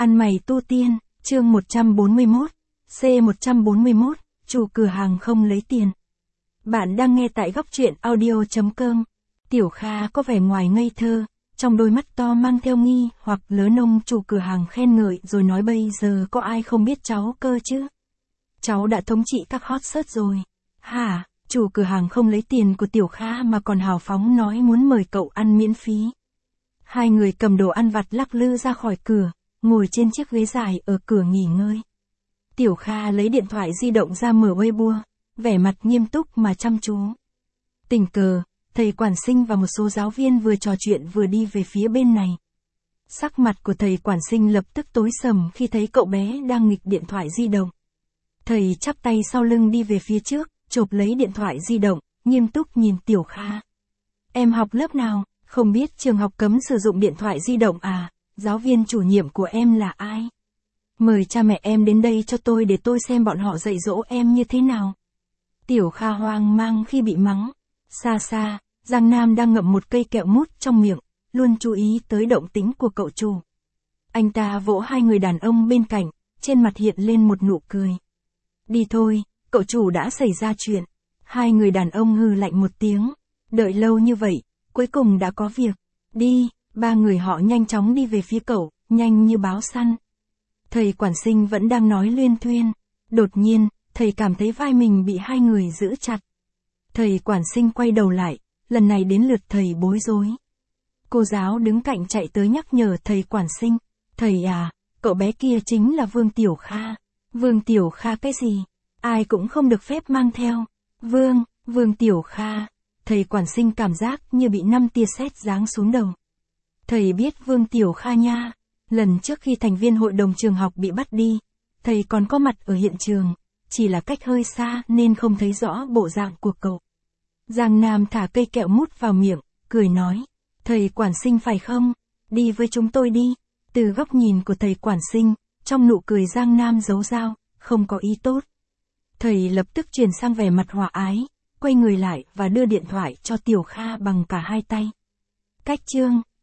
Ăn mày tu tiên, chương 141, C141, chủ cửa hàng không lấy tiền. Bạn đang nghe tại góc truyện audio.com. Tiểu Kha có vẻ ngoài ngây thơ, trong đôi mắt to mang theo nghi hoặc lớn. Ông chủ cửa hàng khen ngợi rồi nói bây giờ có ai không biết cháu cơ chứ? Cháu đã thống trị các hot search rồi. Hả? Chủ cửa hàng không lấy tiền của Tiểu Kha mà còn hào phóng nói muốn mời cậu ăn miễn phí. Hai người cầm đồ ăn vặt lắc lư ra khỏi cửa, ngồi trên chiếc ghế dài ở cửa nghỉ ngơi. Tiểu Kha lấy điện thoại di động ra mở Weibo, vẻ mặt nghiêm túc mà chăm chú. Tình cờ, thầy quản sinh và một số giáo viên vừa trò chuyện vừa đi về phía bên này. Sắc mặt của thầy quản sinh lập tức tối sầm khi thấy cậu bé đang nghịch điện thoại di động. Thầy chắp tay sau lưng đi về phía trước, chộp lấy điện thoại di động, nghiêm túc nhìn Tiểu Kha. Em học lớp nào? Không biết trường học cấm sử dụng điện thoại di động à? Giáo viên chủ nhiệm của em là ai? Mời cha mẹ em đến đây cho tôi để tôi xem bọn họ dạy dỗ em như thế nào. Tiểu Kha hoang mang khi bị mắng. Xa xa, Giang Nam đang ngậm một cây kẹo mút trong miệng, luôn chú ý tới động tĩnh của cậu chủ. Anh ta vỗ hai người đàn ông bên cạnh, trên mặt hiện lên một nụ cười. Đi thôi, cậu chủ đã xảy ra chuyện. Hai người đàn ông hừ lạnh một tiếng. Đợi lâu như vậy, cuối cùng đã có việc. Đi, ba người họ nhanh chóng đi về phía cậu, nhanh như báo săn. Thầy quản sinh vẫn đang nói luyên thuyên. Đột nhiên, thầy cảm thấy vai mình bị hai người giữ chặt. Thầy quản sinh quay đầu lại, lần này đến lượt thầy bối rối. Cô giáo đứng cạnh chạy tới nhắc nhở thầy quản sinh. Thầy à, cậu bé kia chính là Vương Tiểu Kha. Vương Tiểu Kha cái gì? Ai cũng không được phép mang theo. Vương Tiểu Kha. Thầy quản sinh cảm giác như bị 5 tia sét giáng xuống đầu. Thầy biết Vương Tiểu Kha nha. Lần trước khi thành viên hội đồng trường học bị bắt đi, thầy còn có mặt ở hiện trường, chỉ là cách hơi xa nên không thấy rõ bộ dạng của cậu. Giang Nam thả cây kẹo mút vào miệng, cười nói. Thầy quản sinh phải không? Đi với chúng tôi đi. Từ góc nhìn của thầy quản sinh, trong nụ cười Giang Nam giấu dao, không có ý tốt. Thầy lập tức chuyển sang vẻ mặt hòa ái, quay người lại và đưa điện thoại cho Tiểu Kha bằng cả hai tay. Cách chương